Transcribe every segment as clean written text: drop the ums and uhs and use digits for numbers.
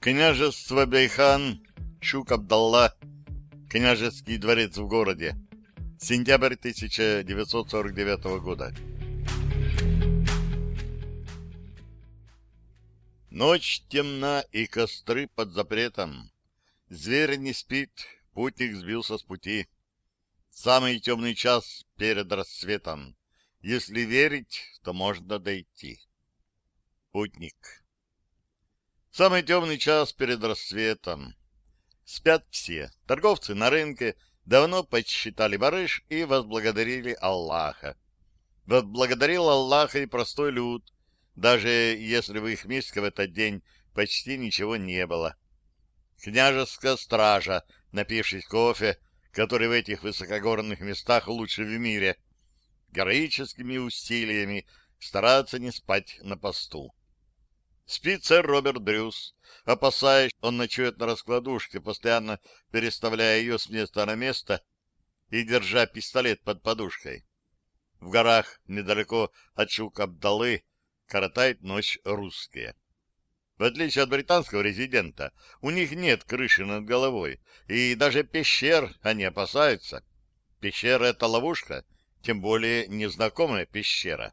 Княжество Бейхан, Чук-Абдалла, княжеский дворец в городе. Сентябрь 1949 года. Ночь темна и костры под запретом. Зверь не спит, путник сбился с пути. Самый темный час перед рассветом. Если верить, то можно дойти. Путник. Самый темный час перед рассветом. Спят все. Торговцы на рынке давно подсчитали барыш и возблагодарили Аллаха. Возблагодарил Аллаха и простой люд, даже если в их миске в этот день почти ничего не было. Княжеская стража, напившись кофе, который в этих высокогорных местах лучше в мире, героическими усилиями стараться не спать на посту. Спит сэр Роберт Брюс, опасаясь, он ночует на раскладушке, постоянно переставляя ее с места на место и держа пистолет под подушкой. В горах, недалеко от Чук-Абдаллы, коротают ночь русские. В отличие от британского резидента, у них нет крыши над головой, и даже пещер они опасаются. Пещера — это ловушка, тем более незнакомая пещера.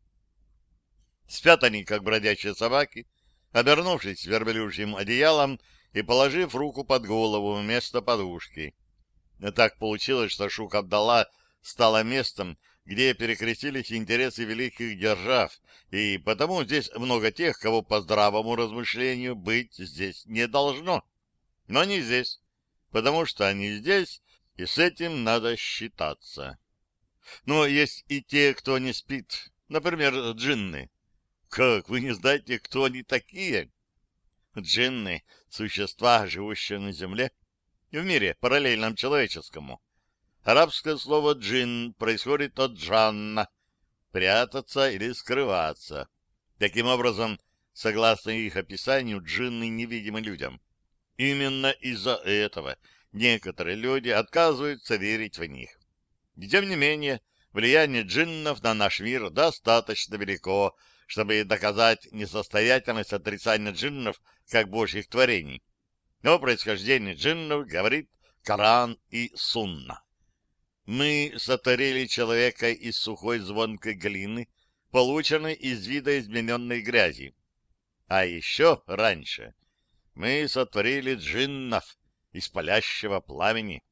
Спят они, как бродячие собаки, обернувшись верблюжьим одеялом и положив руку под голову вместо подушки. Но так получилось, что Чук-Абдалла стала местом, где перекрестились интересы великих держав, и потому здесь много тех, кого по здравому размышлению быть здесь не должно. Но они здесь, потому что они здесь, и с этим надо считаться. Но есть и те, кто не спит, например, джинны. Как, вы не знаете, кто они такие? Джинны — существа, живущие на земле, в мире, параллельном человеческому. Арабское слово «джин» происходит от «джанна» — прятаться или скрываться. Таким образом, согласно их описанию, джинны невидимы людям. Именно из-за этого некоторые люди отказываются верить в них. И тем не менее, влияние джиннов на наш мир достаточно велико, чтобы доказать несостоятельность отрицания джиннов как божьих творений. О происхождении джиннов говорит Коран и Сунна. Мы сотворили человека из сухой звонкой глины, полученной из видоизмененной грязи. А еще раньше мы сотворили джиннов из палящего пламени.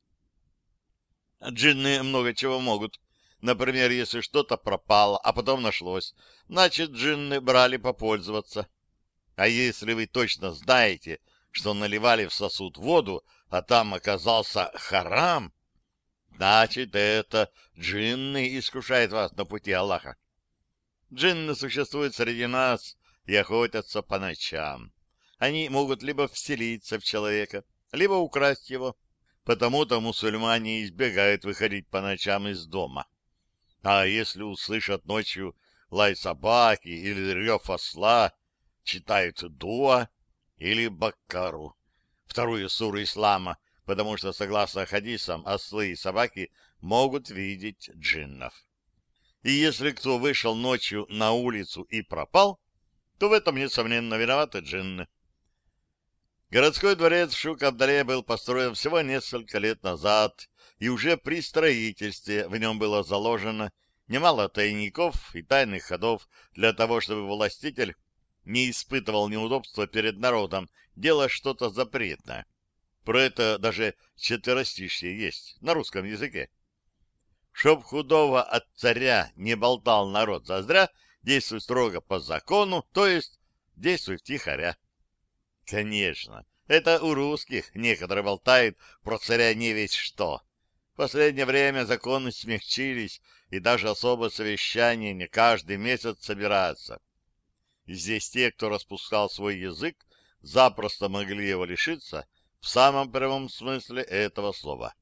Джинны много чего могут. Например, если что-то пропало, а потом нашлось, значит, джинны брали попользоваться. А если вы точно знаете, что наливали в сосуд воду, а там оказался харам, значит, это джинны искушают вас на пути Аллаха. Джинны существуют среди нас и охотятся по ночам. Они могут либо вселиться в человека, либо украсть его. Потому-то мусульмане избегают выходить по ночам из дома. А если услышат ночью лай собаки или рев осла, читают дуа или баккару, вторую суру ислама, потому что, согласно хадисам, ослы и собаки могут видеть джиннов. И если кто вышел ночью на улицу и пропал, то в этом, несомненно, виноваты джинны. Городской дворец в Чук-Абдалле был построен всего несколько лет назад, и уже при строительстве в нем было заложено немало тайников и тайных ходов для того, чтобы властитель не испытывал неудобства перед народом, делая что-то запретное. Про это даже четверостишье есть на русском языке. Чтоб худого от царя не болтал народ зазря, действуй строго по закону, то есть действуй втихаря. Конечно, это у русских некоторые болтают про царя не весть что. В последнее время законы смягчились, и даже особое совещание не каждый месяц собирается. И здесь те, кто распускал свой язык, запросто могли его лишиться в самом прямом смысле этого слова.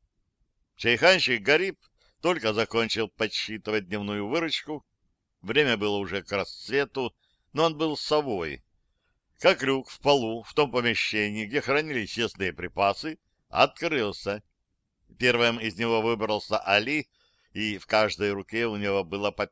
Чайханщик Гариб только закончил подсчитывать дневную выручку. Время было уже к рассвету, но он был совой. Как люк в полу в том помещении, где хранились съестные припасы, открылся. Первым из него выбрался Али, и в каждой руке у него было по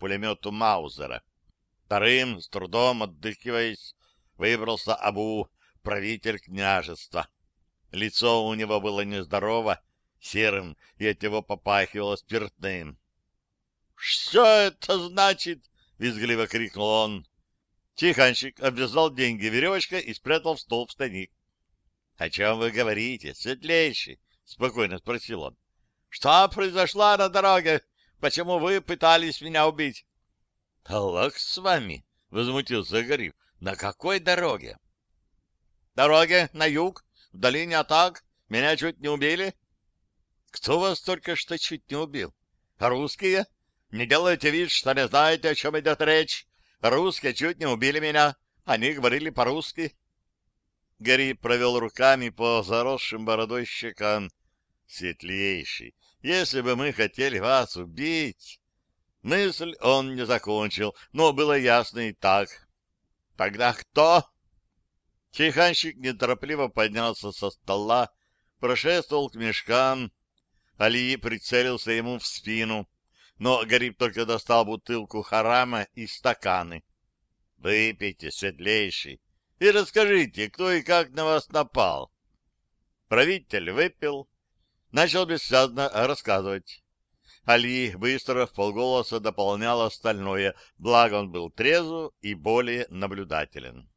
пистолету-пулемету Маузера. Вторым, с трудом отдыхиваясь, выбрался Абу, правитель княжества. Лицо у него было нездорово, серым, и от него попахивало спиртным. — Что это значит? — визгливо крикнул он. Тиханщик обвязал деньги веревочкой и спрятал в стол в тайник. — О чем вы говорите, светлейший? — спокойно спросил он. — Что произошло на дороге? Почему вы пытались меня убить? — Аллах с вами! — возмутился Гариф. — На какой дороге? — Дороге на юг, в долине Атак. Меня чуть не убили. — Кто вас только что чуть не убил? — Русские. Не делайте вид, что не знаете, о чем идет речь. Русские чуть не убили меня. Они говорили по-русски. Гарри провел руками по заросшим бородой щекам. — Светлейший, если бы мы хотели вас убить... Мысль он не закончил, но было ясно и так. — Тогда кто? Чайханщик неторопливо поднялся со стола, прошествовал к мешкам. Али прицелился ему в спину, но Гариб только достал бутылку харама и стаканы. — Выпейте, светлейший, и расскажите, кто и как на вас напал. Правитель выпил, начал бессвязно рассказывать. Али быстро вполголоса дополнял остальное, благо он был трезв и более наблюдателен.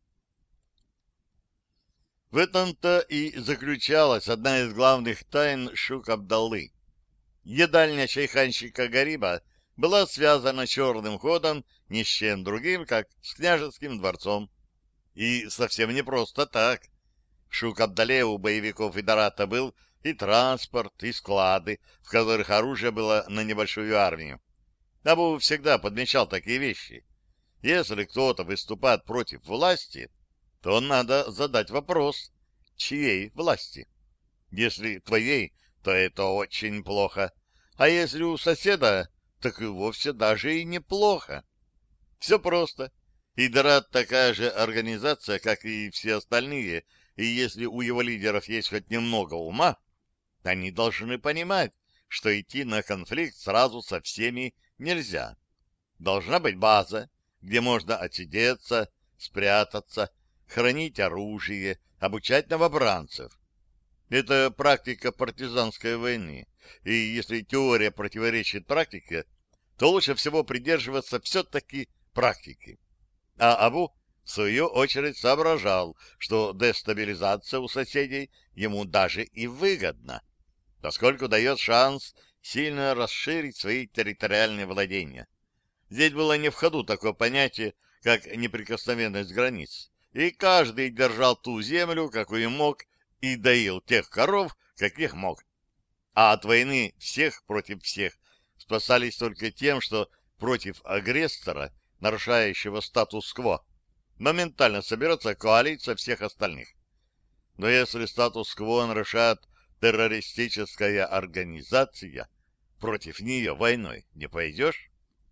В этом-то и заключалась одна из главных тайн Шук-Абдаллы. Едальня чайханщика Гариба была связана черным ходом ни с чем другим, как с княжеским дворцом. И совсем не просто так. В Шук-Абдале у боевиков Идарата был и транспорт, и склады, в которых оружие было на небольшую армию. Абу всегда подмечал такие вещи. Если кто-то выступает против власти, то надо задать вопрос, чьей власти. Если твоей, то это очень плохо. А если у соседа, так и вовсе даже и неплохо. Все просто. Идарат такая же организация, как и все остальные, и если у его лидеров есть хоть немного ума, они должны понимать, что идти на конфликт сразу со всеми нельзя. Должна быть база, где можно отсидеться, спрятаться, хранить оружие, обучать новобранцев. Это практика партизанской войны, и если теория противоречит практике, то лучше всего придерживаться все-таки практики. А Абу, в свою очередь, соображал, что дестабилизация у соседей ему даже и выгодна, поскольку дает шанс сильно расширить свои территориальные владения. Здесь было не в ходу такое понятие, как неприкосновенность границ, и каждый держал ту землю, какую мог, и доил тех коров, каких мог. А от войны всех против всех спасались только тем, что против агрессора, нарушающего статус-кво, моментально соберется коалиция всех остальных. Но если статус-кво нарушает террористическая организация, против нее войной не пойдешь?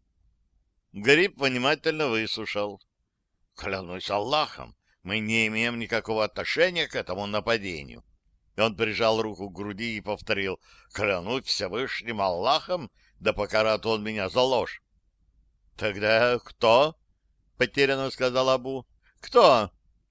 Гариб внимательно выслушал. — Клянусь Аллахом, мы не имеем никакого отношения к этому нападению. Он прижал руку к груди и повторил: — Клянусь Всевышним Аллахом, да покарает он меня за ложь. — Тогда кто? — потерянно сказал Абу. — Кто?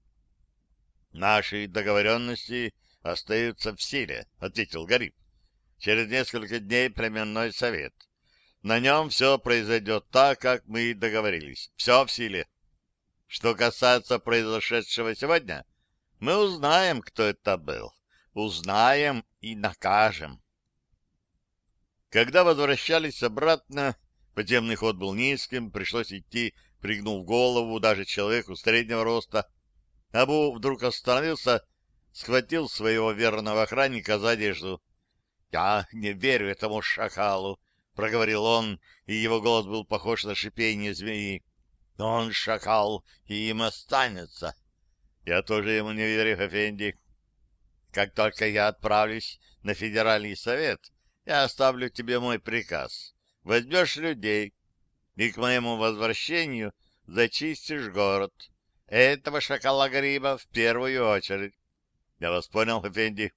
— Наши договоренности остаются в силе, — ответил Гариб. — Через несколько дней племенной совет. На нем все произойдет так, как мы и договорились. Все в силе. Что касается произошедшего сегодня, мы узнаем, кто это был. Узнаем и накажем. Когда возвращались обратно, подземный ход был низким, пришлось идти, пригнув голову даже человеку среднего роста. Абу вдруг остановился, схватил своего верного охранника за одежду. — Я не верю этому шакалу, — проговорил он, и его голос был похож на шипение змеи. — Он шакал, и им останется. — Я тоже ему не верю, Эфенди. Как только я отправлюсь на Федеральный совет, я оставлю тебе мой приказ. Возьмешь людей, и к моему возвращению зачистишь город. Этого шакала Гариба в первую очередь. Я вас понял, Эфенди.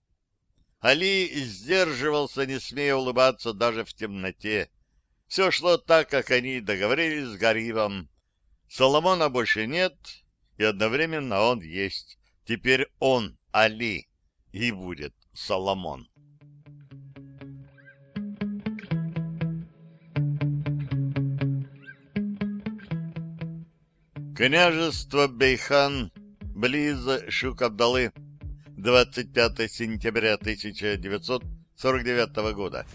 Али сдерживался, не смея улыбаться даже в темноте. Все шло так, как они договорились с Гарибом. Соломона больше нет, и одновременно он есть. Теперь он Али и будет Соломон. Княжество Бейхан, близ Шук-Абдалы, 25 сентября 1949 года.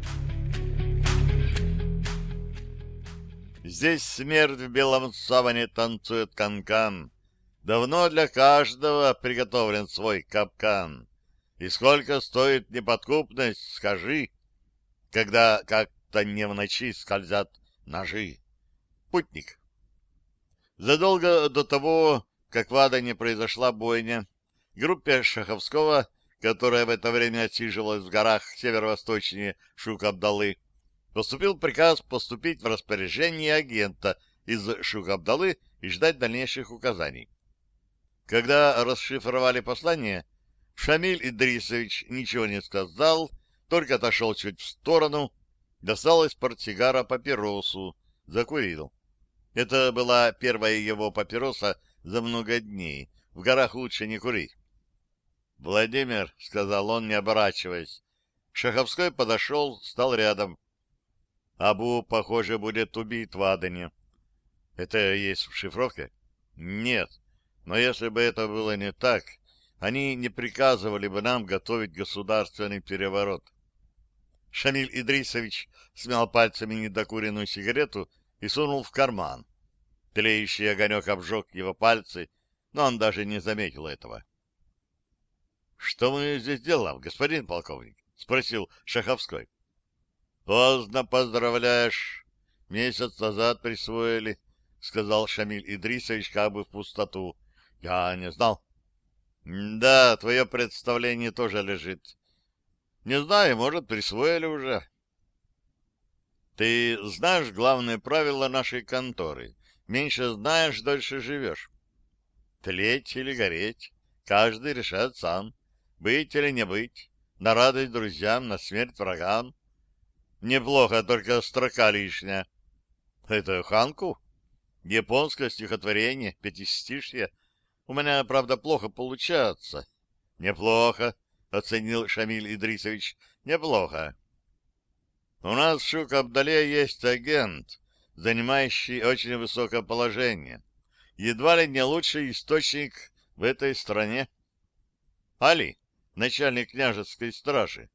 Здесь смерть в белом саване танцует канкан. Давно для каждого приготовлен свой капкан. И сколько стоит неподкупность, скажи, когда как-то не в ночи скользят ножи. Путник. Задолго до того, как в Адане произошла бойня, группе Шаховского, которая в это время отсиживалась в горах северо-восточнее Шук-Абдалы, поступил приказ поступить в распоряжение агента из Шук-Абдалы и ждать дальнейших указаний. Когда расшифровали послание, Шамиль Идрисович ничего не сказал, только отошел чуть в сторону, достал из портсигара папиросу, закурил. Это была первая его папироса за много дней. В горах лучше не курить. — Владимир, — сказал он, не оборачиваясь. Шаховской подошел, стал рядом. — Абу, похоже, будет убит в Адане. — Это есть в шифровке? — Нет. Но если бы это было не так, они не приказывали бы нам готовить государственный переворот. Шамиль Идрисович смял пальцами недокуренную сигарету и сунул в карман. Тлеющий огонек обжег его пальцы, но он даже не заметил этого. — Что мы здесь делаем, господин полковник? — спросил Шаховской. — Поздно поздравляешь. Месяц назад присвоили, — сказал Шамиль Идрисович как бы в пустоту. — Я не знал. — Да, твое представление тоже лежит. Не знаю, может, присвоили уже. Ты знаешь главное правило нашей конторы? Меньше знаешь, дольше живешь. Тлеть или гореть, каждый решает сам. Быть или не быть, на радость друзьям, на смерть врагам. Неплохо, только строка лишняя. Это ханку? Японское стихотворение, пятистишье. У меня, правда, плохо получается. Неплохо, оценил Шамиль Идрисович. Неплохо. У нас в Шук-Абдале есть агент, занимающий очень высокое положение. Едва ли не лучший источник в этой стране. Али, начальник княжеской стражи.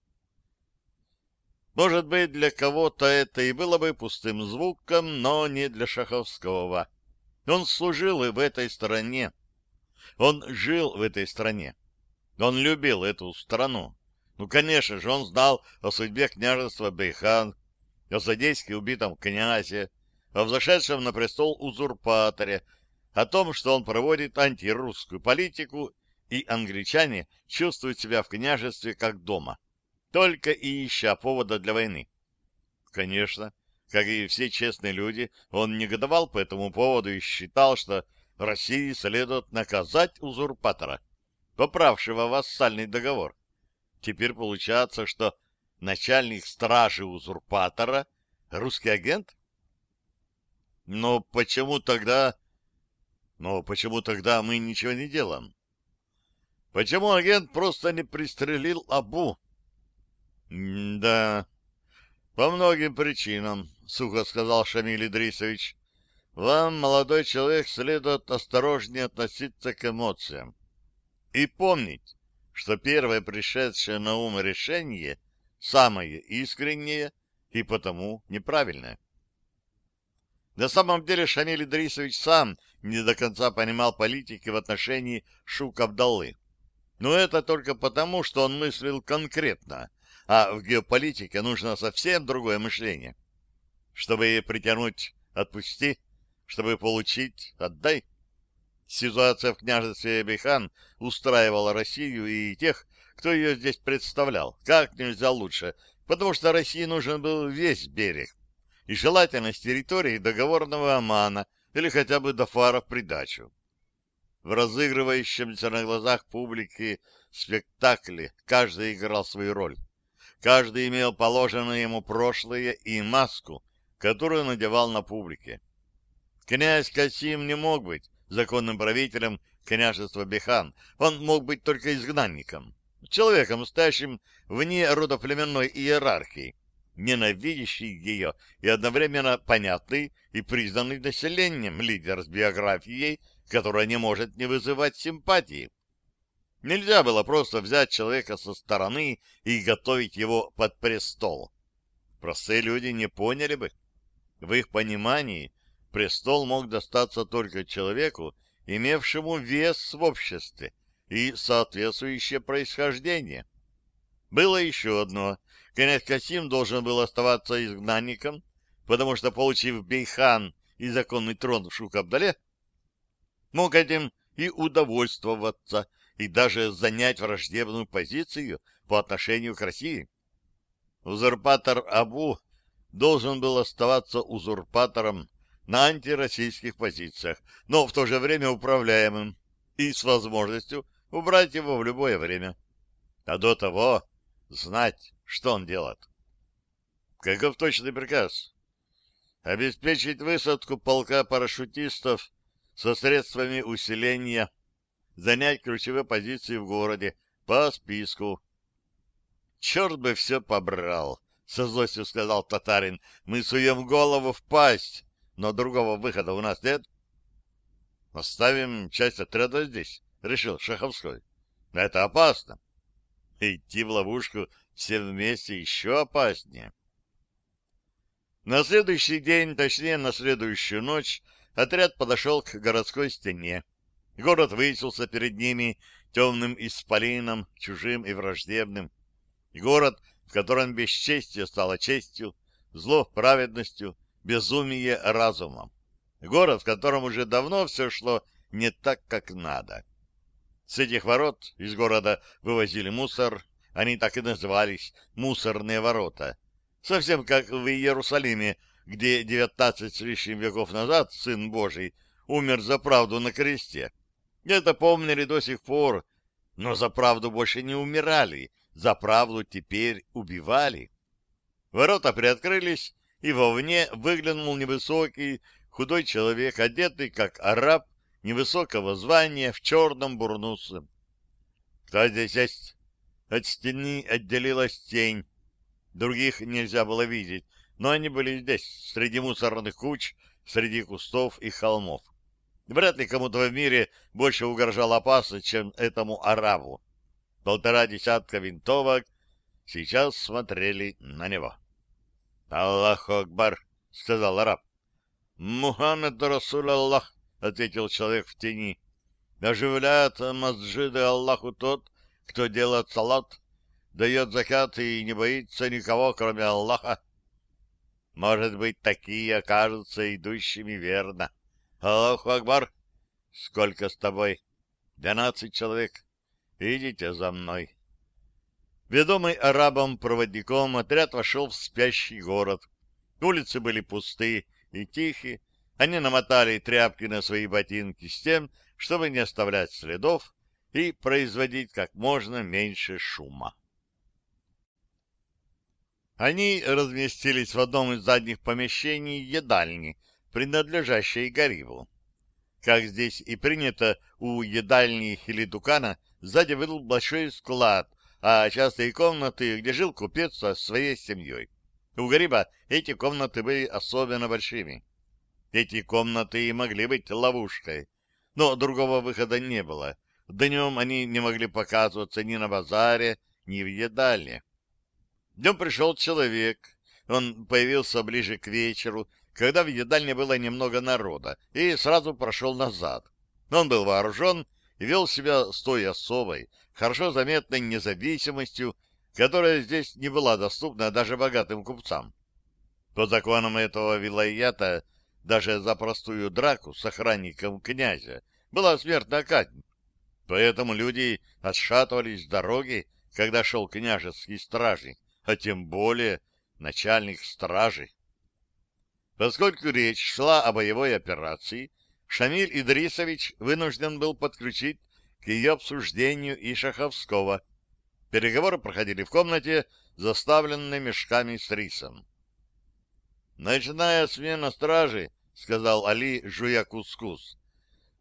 Может быть, для кого-то это и было бы пустым звуком, но не для Шаховского. Он служил и в этой стране. Он жил в этой стране. Он любил эту страну. Ну, конечно же, он знал о судьбе княжества Бейхан, о злодейски убитом князе, о взошедшем на престол узурпаторе, о том, что он проводит антирусскую политику, и англичане чувствуют себя в княжестве как дома, только и ища повода для войны. Конечно, как и все честные люди, он негодовал по этому поводу и считал, что России следует наказать узурпатора, поправшего вассальный договор. Теперь получается, что начальник стражи узурпатора — русский агент? Но почему тогда мы ничего не делаем? Почему агент просто не пристрелил Абу? Да, по многим причинам, сухо сказал Шамиль Идрисович. Вам, молодой человек, следует осторожнее относиться к эмоциям. И помнить, что первое пришедшее на ум решение самое искреннее и потому неправильное. На самом деле Шамиль Идрисович сам не до конца понимал политики в отношении Шук-Абдалы. Но это только потому, что он мыслил конкретно, а в геополитике нужно совсем другое мышление. Чтобы притянуть — отпусти, чтобы получить — отдай. Ситуация в княжестве Бейхан устраивала Россию и тех, кто ее здесь представлял, как нельзя лучше, потому что России нужен был весь берег, и желательно с территории договорного Омана или хотя бы Дафара в придачу. В разыгрывающемся на глазах публики спектакле каждый играл свою роль. Каждый имел положенное ему прошлое и маску, которую надевал на публике. Князь Касим не мог быть законным правителем княжества Бехан, он мог быть только изгнанником, человеком, стоящим вне родоплеменной иерархии, ненавидящий ее и одновременно понятный и признанный населением лидер с биографией, которая не может не вызывать симпатии. Нельзя было просто взять человека со стороны и готовить его под престол. Простые люди не поняли бы. В их понимании престол мог достаться только человеку, имевшему вес в обществе и соответствующее происхождение. Было еще одно. Князь Касим должен был оставаться изгнанником, потому что, получив Бейхан и законный трон в Шук-Абдале, мог этим и удовольствоваться, и даже занять враждебную позицию по отношению к России. Узурпатор Абу должен был оставаться узурпатором на антироссийских позициях, но в то же время управляемым и с возможностью убрать его в любое время. А до того знать, что он делает. Каков точный приказ? Обеспечить высадку полка парашютистов со средствами усиления, занять ключевые позиции в городе по списку. Черт бы все побрал, со злостью сказал татарин. Мы суем голову в пасть, но другого выхода у нас нет. Оставим часть отряда здесь, решил Шаховской. Это опасно. Идти в ловушку все вместе еще опаснее. На следующий день, точнее на следующую ночь, отряд подошел к городской стене. Город высился перед ними темным исполином, чужим и враждебным. Город, в котором бесчестие стало честью, зло праведностью, безумие разумом. Город, в котором уже давно все шло не так, как надо. С этих ворот из города вывозили мусор, они так и назывались «мусорные ворота». Совсем как в Иерусалиме, где 19 с лишним веков назад Сын Божий умер за правду на кресте. Это помнили до сих пор, но за правду больше не умирали, за правду теперь убивали. Ворота приоткрылись, и вовне выглянул невысокий, худой человек, одетый как араб, невысокого звания, в черном бурнусе. «Кто здесь есть?» От стены отделилась тень. Других нельзя было видеть, но они были здесь, среди мусорных куч, среди кустов и холмов. Вряд ли кому-то в мире больше угрожала опасность, чем этому арабу. 1,5 десятка винтовок сейчас смотрели на него. «Аллаху Акбар», — сказал араб. «Мухаммед Расуль Аллах», — ответил человек в тени. «Оживляет масджиды Аллаху тот, кто делает салат, дает закат и не боится никого, кроме Аллаха». Может быть, такие окажутся идущими верно. Аллаху Акбар. Сколько с тобой? 12 человек. Идите за мной. Ведомый арабом-проводником, отряд вошел в спящий город. Улицы были пусты и тихи. Они намотали тряпки на свои ботинки с тем, чтобы не оставлять следов и производить как можно меньше шума. Они разместились в одном из задних помещений едальни, принадлежащей Гарибу. Как здесь и принято, у едальни или дукана сзади был большой склад, а часто и комнаты, где жил купец со своей семьей. У Гариба эти комнаты были особенно большими. Эти комнаты и могли быть ловушкой, но другого выхода не было. Днем они не могли показываться ни на базаре, ни в едальне. Днем пришел человек. Он появился ближе к вечеру, когда в едальне было немного народа, и сразу прошел назад. Он был вооружен и вел себя с той особой, хорошо заметной независимостью, которая здесь не была доступна даже богатым купцам. По законам этого вилайята даже за простую драку с охранником князя была смертная казнь. Поэтому люди отшатывались с дороги, когда шел княжеский стражник, а тем более начальник стражи. Поскольку речь шла о боевой операции, Шамиль Идрисович вынужден был подключить к ее обсуждению и Шаховского. Переговоры проходили в комнате, заставленной мешками с рисом. «Ночная смена стражи», — сказал Али, жуя кускус.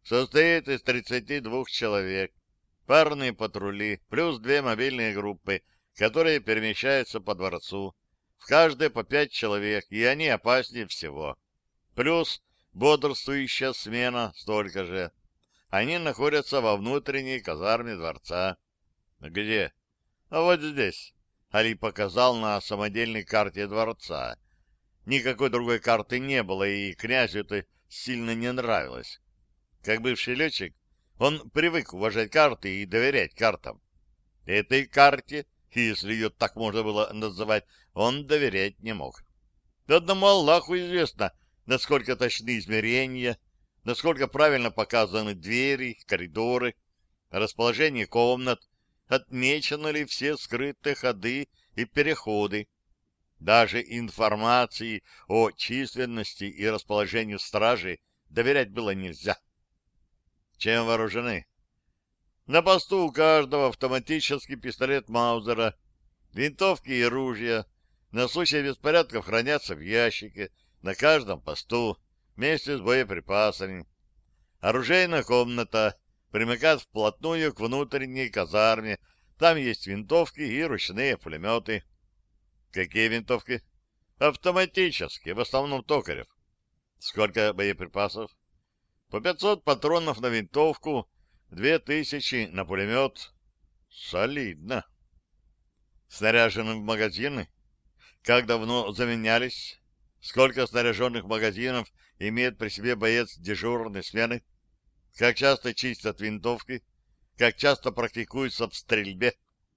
состоит из 32 человек, парные патрули, плюс 2 мобильные группы, которые перемещаются по дворцу. В каждой по 5 человек, и они опаснее всего. Плюс бодрствующая смена столько же. Они находятся во внутренней казарме дворца. Где? А вот здесь. Али показал на самодельной карте дворца. Никакой другой карты не было, и князю это сильно не нравилось. Как бывший летчик, он привык уважать карты и доверять картам. Этой карте, если ее так можно было называть, он доверять не мог. Одному Аллаху известно, насколько точны измерения, насколько правильно показаны двери, коридоры, расположение комнат, отмечены ли все скрытые ходы и переходы. Даже информации о численности и расположении стражи доверять было нельзя. Чем вооружены? На посту у каждого автоматический пистолет Маузера, винтовки и ружья. На случай беспорядков хранятся в ящике на каждом посту вместе с боеприпасами. Оружейная комната примыкает вплотную к внутренней казарме. Там есть винтовки и ручные пулеметы. Какие винтовки? Автоматические, в основном Токарев. Сколько боеприпасов? По 500 патронов на винтовку, 2000 на пулемет. Солидно. Снаряжены в магазины? Как давно заменялись? Сколько снаряженных магазинов имеет при себе боец дежурной смены? Как часто чистят винтовки? Как часто практикуются в стрельбе?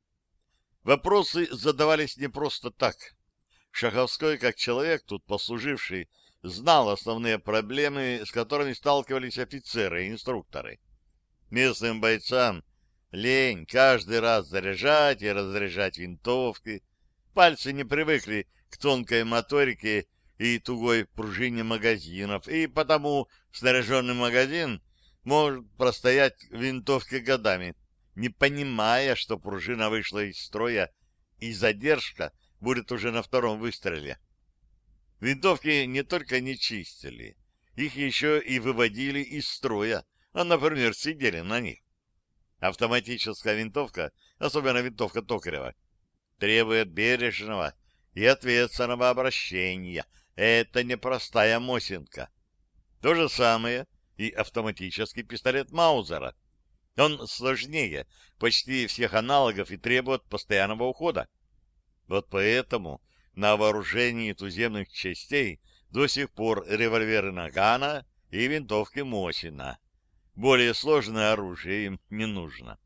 Вопросы задавались не просто так. Шаховской, как человек, тут послуживший, знал основные проблемы, с которыми сталкивались офицеры и инструкторы. Местным бойцам лень каждый раз заряжать и разряжать винтовки. Пальцы не привыкли к тонкой моторике и тугой пружине магазинов, и потому снаряженный магазин может простоять в винтовке годами, не понимая, что пружина вышла из строя, и задержка будет уже на втором выстреле. Винтовки не только не чистили, их еще и выводили из строя, а, например, сидели на них. Автоматическая винтовка, особенно винтовка Токарева, требует бережного и ответственного обращения. Это не простая Мосинка. То же самое и автоматический пистолет Маузера. Он сложнее почти всех аналогов и требует постоянного ухода. Вот поэтому на вооружении туземных частей до сих пор револьверы Нагана и винтовки Мосина. Более сложное оружие им не нужно.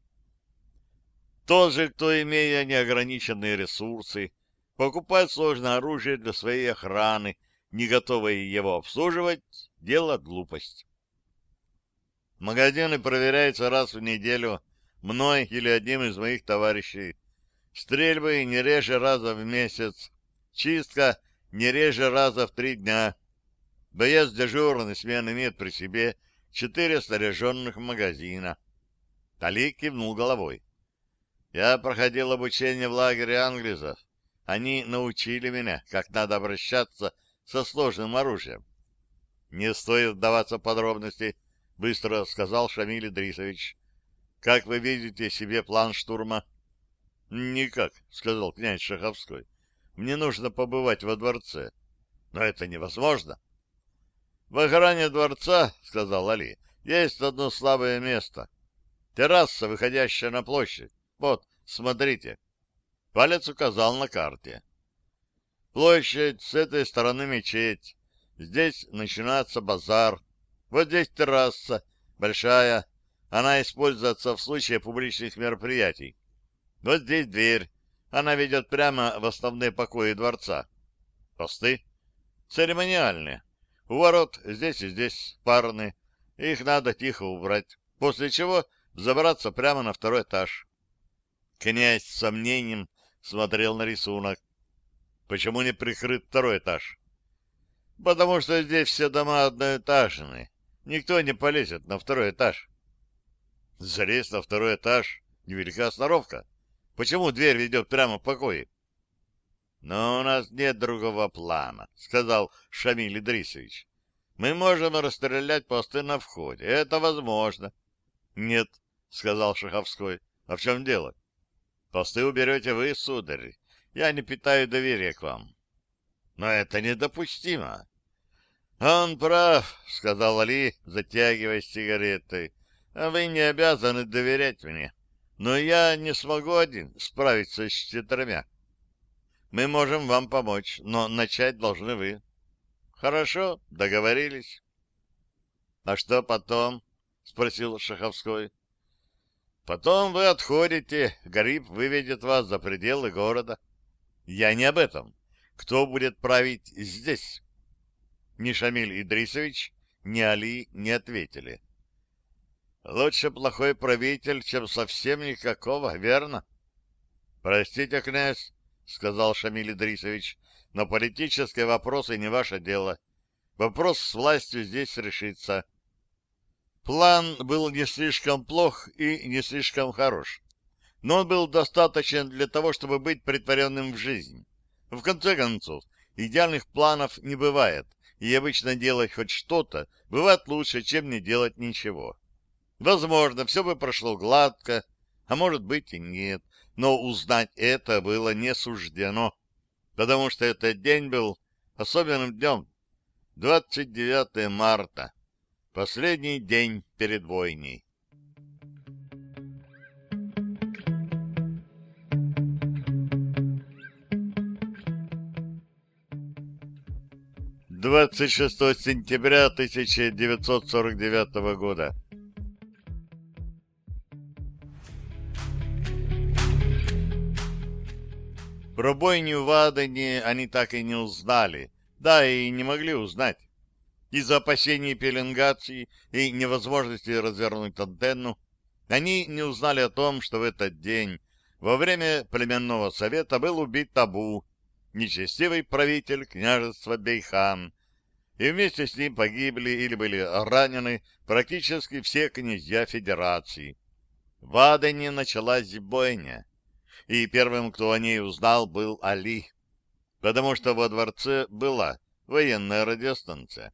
Тот же, кто, имея неограниченные ресурсы, покупает сложное оружие для своей охраны, не готовый его обслуживать, дело глупость. Магазины проверяются раз в неделю мной или одним из моих товарищей. Стрельбы не реже раза в месяц. Чистка не реже раза в 3 дня. Боец дежурной смены имеет при себе 4 снаряженных магазина. Али кивнул головой. Я проходил обучение в лагере англизов. Они научили меня, как надо обращаться со сложным оружием. Не стоит вдаваться в подробности, быстро сказал Шамиль Идрисович. Как вы видите себе план штурма? Никак, сказал князь Шаховской. Мне нужно побывать во дворце. Но это невозможно. В охране дворца, сказал Али, есть одно слабое место. Терраса, выходящая на площадь. Вот, смотрите. Палец указал на карте. Площадь, с этой стороны мечеть. Здесь начинается базар. Вот здесь терраса, большая. Она используется в случае публичных мероприятий. Вот здесь дверь. Она ведет прямо в основные покои дворца. Посты церемониальные. У ворот здесь и здесь парные. Их надо тихо убрать. После чего забраться прямо на 2-й этаж. Князь с сомнением смотрел на рисунок. Почему не прикрыт 2-й этаж? Потому что здесь все дома одноэтажные. Никто не полезет на 2-й этаж. Залезть на 2-й этаж — невелика сноровка. Почему дверь ведет прямо в покое? — Но у нас нет другого плана, — сказал Шамиль Идрисович. — Мы можем расстрелять посты на входе. Это возможно. — Нет, — сказал Шаховской. — А в чем дело? — Посты уберете вы, сударь. Я не питаю доверия к вам. — Но это недопустимо. — Он прав, — сказал Али, затягивая сигаретой. — А вы не обязаны доверять мне. Но я не смогу один справиться с 4. Мы можем вам помочь, но начать должны вы. — Хорошо, договорились. — А что потом? — спросил Шаховской. — Потом вы отходите, Гариб выведет вас за пределы города. — Я не об этом. Кто будет править здесь? Ни Шамиль Идрисович, ни Али не ответили. — Лучше плохой правитель, чем совсем никакого, верно? — Простите, князь, — сказал Шамиль Идрисович, — но политические вопросы не ваше дело. Вопрос с властью здесь решится. План был не слишком плох и не слишком хорош, но он был достаточен для того, чтобы быть претворенным в жизнь. В конце концов, идеальных планов не бывает, и обычно делать хоть что-то бывает лучше, чем не делать ничего. Возможно, все бы прошло гладко, а может быть и нет, но узнать это было не суждено, потому что этот день был особенным днем. 29 марта. Последний день перед войной. Двадцать 26 сентября 1949 года. Про бойню в Адене они так и не узнали, да и не могли узнать. Из-за опасений пеленгации и невозможности развернуть антенну, они не узнали о том, что в этот день во время племенного совета был убит Табу, нечестивый правитель княжества Бейхан, и вместе с ним погибли или были ранены практически все князья Федерации. В Адене началась бойня, и первым, кто о ней узнал, был Али, потому что во дворце была военная радиостанция.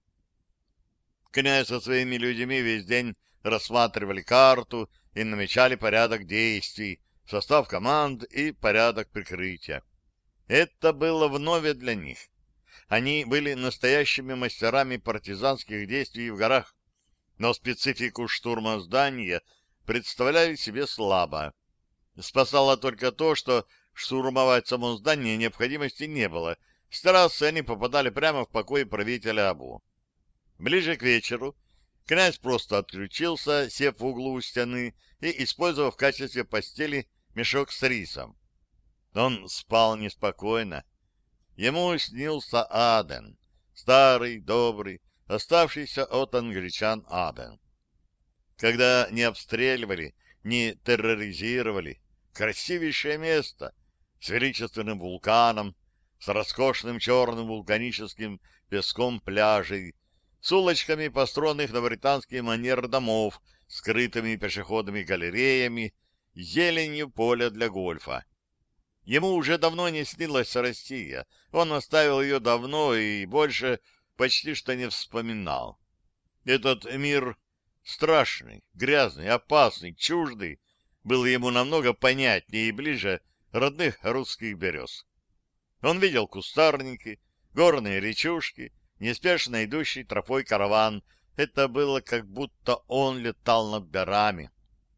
Князь со своими людьми весь день рассматривали карту и намечали порядок действий, состав команд и порядок прикрытия. Это было вновь для них. Они были настоящими мастерами партизанских действий в горах, но специфику штурма здания представляли себе слабо. Спасало только то, что штурмовать само здание необходимости не было. С террасы они попадали прямо в покой правителя Абу. Ближе к вечеру князь просто отключился, сев в углу у стены и использовав в качестве постели мешок с рисом. Он спал неспокойно. Ему снился Аден, старый, добрый, оставшийся от англичан Аден. Когда не обстреливали, не терроризировали, красивейшее место с величественным вулканом, с роскошным черным вулканическим песком пляжей, с улочками, построенных на британский манер домов, скрытыми пешеходными галереями, зеленью поля для гольфа. Ему уже давно не снилась Россия, он оставил ее давно и больше почти что не вспоминал. Этот мир страшный, грязный, опасный, чуждый был ему намного понятнее и ближе родных русских берез. Он видел кустарники, горные речушки, неспешно идущий тропой караван. Это было, как будто он летал над горами.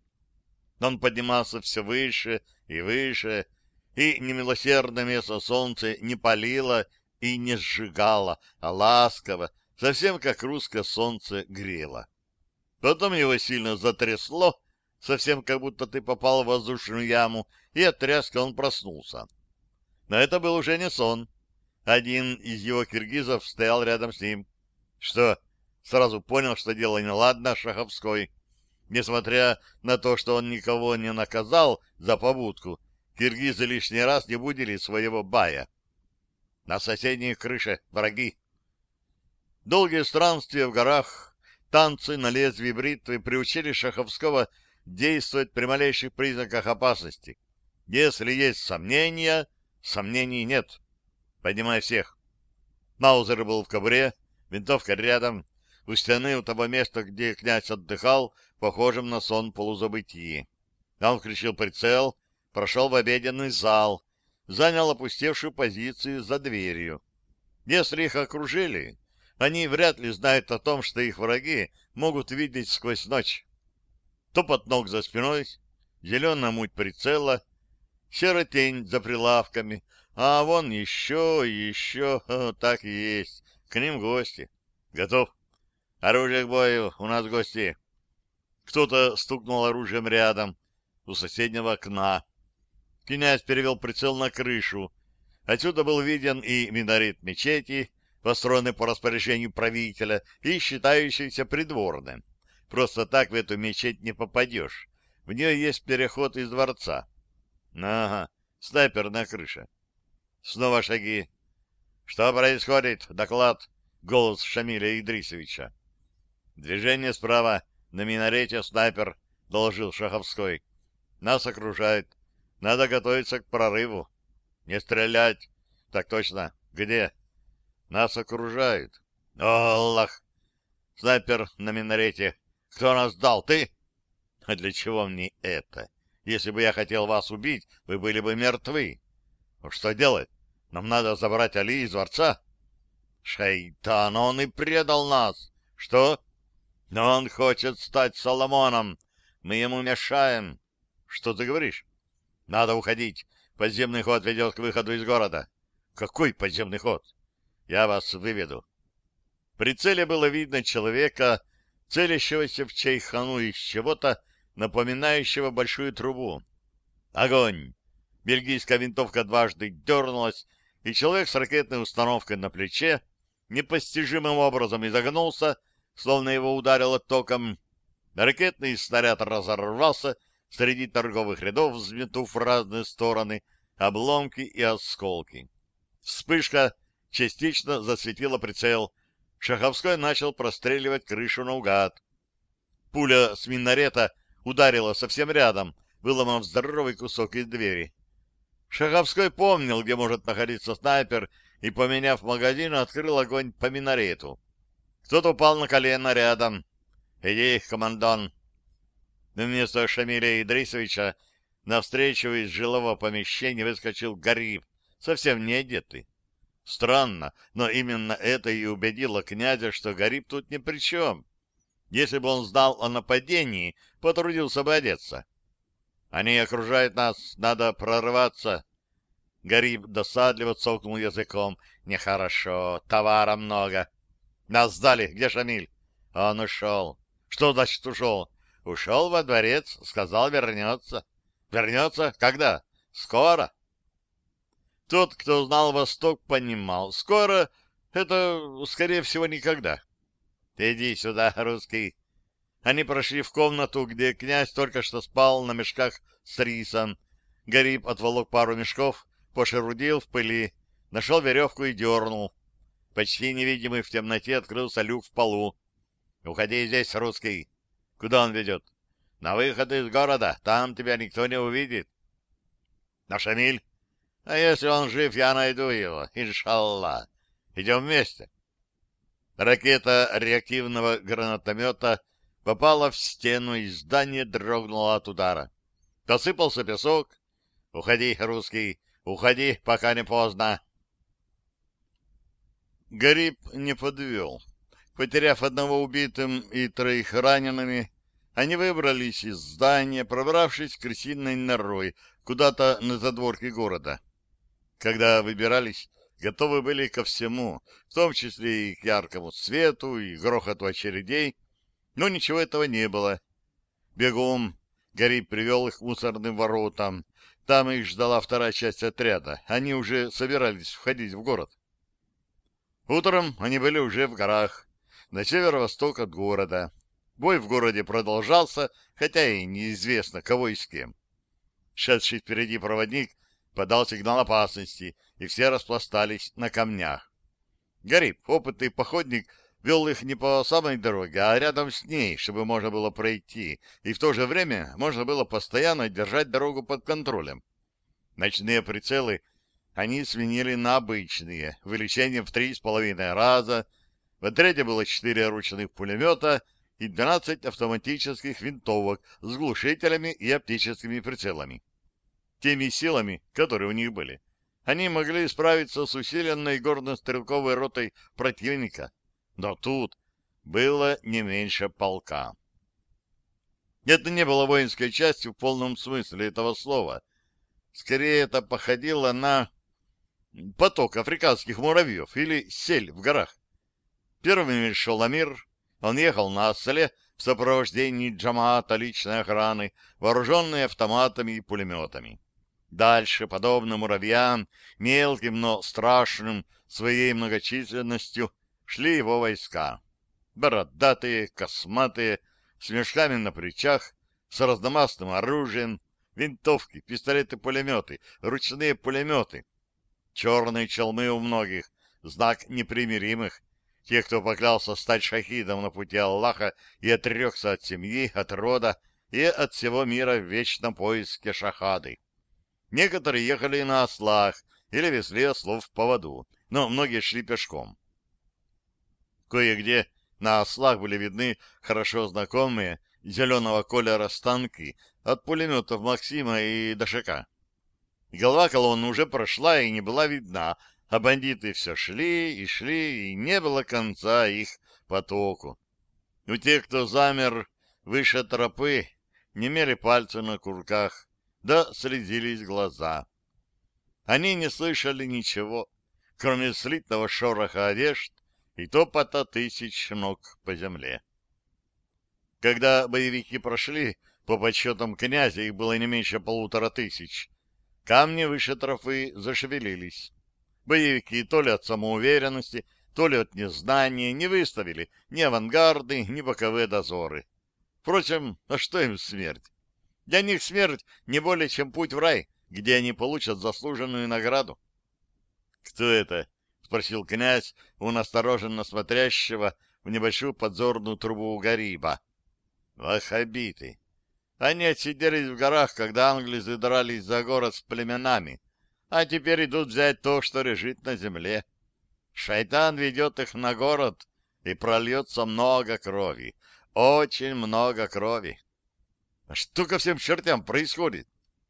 Он поднимался все выше и выше, и немилосердное место солнца не палило и не сжигало, а ласково, совсем как русское солнце, грело. Потом его сильно затрясло, совсем как будто ты попал в воздушную яму, и от тряски он проснулся. Но это был уже не сон. Один из его киргизов стоял рядом с ним. Что? Сразу понял, что дело неладно, Шаховской. Несмотря на то, что он никого не наказал за побудку, киргизы лишний раз не будили своего бая. На соседней крыше враги. Долгие странствия в горах, танцы на лезвии бритвы приучили Шаховского действовать при малейших признаках опасности. Если есть сомнения, сомнений нет. Поднимай всех. Маузер был в кобуре, винтовка рядом. у стены у того места, где князь отдыхал, похожим на сон полузабытии. Он включил прицел, прошел в обеденный зал, занял опустевшую позицию за дверью. Если их окружили, они вряд ли знают о том, что их враги могут видеть сквозь ночь. Топот ног за спиной, зеленая муть прицела, серая тень за прилавками, а вон еще, так и есть, к ним гости. Готов. Оружие к бою, у нас гости. Кто-то стукнул оружием рядом, у соседнего окна. Князь перевел прицел на крышу. Отсюда был виден и минарет мечети, построенный по распоряжению правителя и считающийся придворным. Просто так в эту мечеть не попадешь. В нее есть переход из дворца. Ага, снайпер на крыше. Снова шаги. Что происходит? Доклад. Голос Шамиля Идрисовича. Движение справа. На минарете снайпер, доложил Шаховской. Нас окружают. Надо готовиться к прорыву. Не стрелять. Так точно. Где? Нас окружают. Аллах! Снайпер на минарете. Кто нас дал? Ты? А для чего мне это? Если бы я хотел вас убить, вы были бы мертвы. Что делать? Нам надо забрать Али из дворца. Шайтан, он и предал нас. Что? Но он хочет стать Соломоном. Мы ему мешаем. Что ты говоришь? Надо уходить. Подземный ход ведет к выходу из города. Какой подземный ход? Я вас выведу. В прицеле было видно человека, целящегося в чайхану из чего-то, напоминающего большую трубу. Огонь! Бельгийская винтовка дважды дернулась, и человек с ракетной установкой на плече непостижимым образом изогнулся, словно его ударило током. Ракетный снаряд разорвался среди торговых рядов, взметнув в разные стороны обломки и осколки. Вспышка частично засветила прицел. Шаховской начал простреливать крышу наугад. Пуля с минарета ударила совсем рядом, выломав здоровый кусок из двери. Шаховской помнил, где может находиться снайпер, и, поменяв магазин, открыл огонь по минарету. Кто-то упал на колено рядом. «Иди, командон!» Вместо Шамиля Идрисовича навстречу из жилого помещения выскочил Гариб, совсем не одетый. Странно, но именно это и убедило князя, что Гариб тут ни при чем. Если бы он знал о нападении, потрудился бы одеться. «Они окружают нас, надо прорываться!» Гариб досадливо цокнул языком. «Нехорошо, товара много. Нас сдали. Где Шамиль?» «Он ушел». «Что значит ушел?» «Ушел во дворец, сказал, вернется». «Вернется? Когда?» «Скоро». Тот, кто знал Восток, понимал. Скоро — это, скорее всего, никогда. «Иди сюда, русский». Они прошли в комнату, где князь только что спал на мешках с рисом. Гариб отволок пару мешков, пошерудил в пыли, нашел веревку и дернул. Почти невидимый в темноте открылся люк в полу. «Уходи здесь, русский». «Куда он ведет?» «На выход из города. Там тебя никто не увидит». «На Шамиль?» «А если он жив, я найду его. Иншаллах. Идем вместе». Ракета реактивного гранатомета попала в стену, и здание дрогнуло от удара. Посыпался песок. «Уходи, русский, уходи, пока не поздно». Гариб не подвел. Потеряв одного убитым и троих ранеными, они выбрались из здания, пробравшись крысиной норой куда-то на задворки города. Когда выбирались, готовы были ко всему, в том числе и к яркому свету, и грохоту очередей, но ничего этого не было. Бегом Гариб привел их к мусорным воротам. Там их ждала вторая часть отряда. Они уже собирались входить в город. Утром они были уже в горах, на северо-восток от города. Бой в городе продолжался, хотя и неизвестно, кого и с кем. Шедший впереди проводник подал сигнал опасности, и все распластались на камнях. Гариб, опытный походник, вел их не по самой дороге, а рядом с ней, чтобы можно было пройти, и в то же время можно было постоянно держать дорогу под контролем. Ночные прицелы они сменили на обычные, увеличением в 3,5 раза. В отряде было 4 ручных пулемета и 12 автоматических винтовок с глушителями и оптическими прицелами. Теми силами, которые у них были, они могли справиться с усиленной горно-стрелковой ротой противника. Но тут было не меньше полка. Это не было воинской частью в полном смысле этого слова. Скорее, это походило на поток африканских муравьев или сель в горах. Первым шел Амир. Он ехал на осле в сопровождении джамаата личной охраны, вооруженной автоматами и пулеметами. Дальше, подобно муравьям, мелким, но страшным своей многочисленностью, шли его войска. Бородатые, косматые, с мешками на плечах, с разномастным оружием, винтовки, пистолеты-пулеметы, ручные пулеметы. Черные челмы у многих, знак непримиримых, тех, кто поклялся стать шахидом на пути Аллаха и отрекся от семьи, от рода и от всего мира в вечном поиске шахады. Некоторые ехали на ослах или везли ослов в поводу, но многие шли пешком. Кое-где на ослах были видны хорошо знакомые зеленого колера станки от пулеметов Максима и Дашака. Голова колонны уже прошла и не была видна, а бандиты все шли, и не было конца их потоку. У тех, кто замер выше тропы, немели пальцы на курках, да слезились глаза. Они не слышали ничего, кроме слитного шороха одежд и топота тысяч ног по земле. Когда боевики прошли, по подсчетам князя их было не меньше 1500, камни выше тропы зашевелились. Боевики то ли от самоуверенности, то ли от незнания не выставили ни авангарды, ни боковые дозоры. Впрочем, а что им смерть? Для них смерть не более чем путь в рай, где они получат заслуженную награду. — Кто это? — спросил князь у настороженно смотрящего в небольшую подзорную трубу Гариба. — Ваххабиты. Они отсиделись в горах, когда англизы дрались за город с племенами, а теперь идут взять то, что лежит на земле. Шайтан ведет их на город, и прольется много крови, очень много крови. А что ко всем чертям происходит?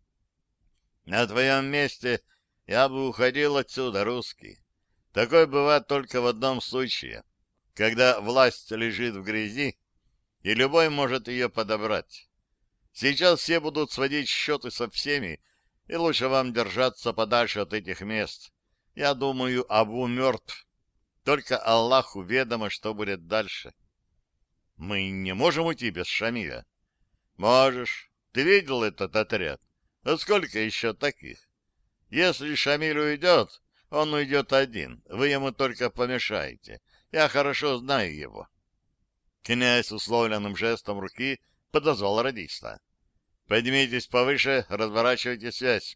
На твоем месте я бы уходил отсюда, русский. Такое бывает только в одном случае, когда власть лежит в грязи, и любой может ее подобрать. Сейчас все будут сводить счеты со всеми, и лучше вам держаться подальше от этих мест. Я думаю, Абу мертв. Только Аллаху ведомо, что будет дальше. Мы не можем уйти без Шамиля. Можешь. Ты видел этот отряд? А сколько еще таких? Если Шамиль уйдет, он уйдет один. Вы ему только помешаете. Я хорошо знаю его. Князь условленным жестом руки подозвал радиста. Поднимитесь повыше, разворачивайте связь.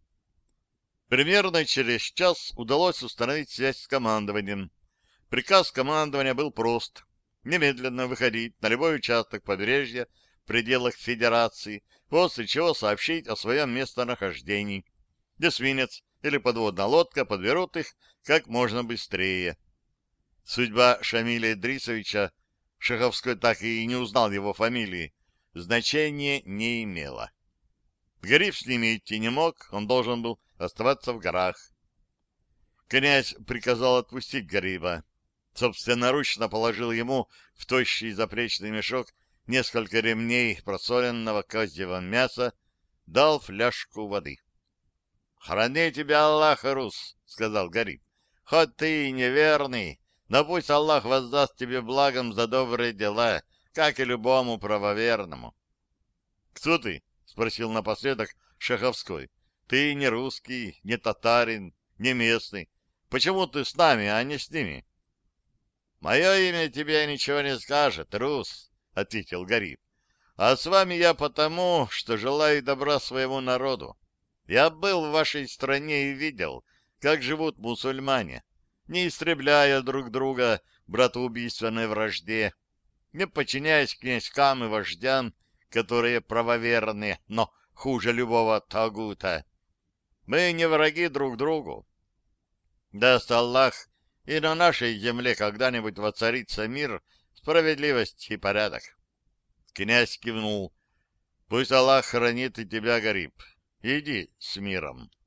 Примерно через час удалось установить связь с командованием. Приказ командования был прост. Немедленно выходить на любой участок побережья в пределах Федерации, после чего сообщить о своем местонахождении. Эсминец или подводная лодка подберут их как можно быстрее. Судьба Шамиля Идрисовича, Шаховской так и не узнал его фамилии, значения не имела. Гариб с ними идти не мог, он должен был оставаться в горах. Князь приказал отпустить Гариба. Собственноручно положил ему в тощий заплечный мешок несколько ремней просоленного козьего мяса, дал фляжку воды. — Храни тебя Аллах, Рус, — сказал Гариб. — Хоть ты и неверный, но пусть Аллах воздаст тебе благом за добрые дела, как и любому правоверному. — Кто ты? — спросил напоследок Шаховской. — Ты не русский, не татарин, не местный. Почему ты с нами, а не с ними? — Мое имя тебе ничего не скажет, Рус, — ответил Гариб. — А с вами я потому, что желаю добра своему народу. Я был в вашей стране и видел, как живут мусульмане, не истребляя друг друга в братоубийственной вражде, не подчиняясь князькам и вождям, которые правоверны, но хуже любого тагута. Мы не враги друг другу. Даст Аллах, и на нашей земле когда-нибудь воцарится мир, справедливость и порядок. Князь кивнул. Пусть Аллах хранит и тебя, Гариб. Иди с миром.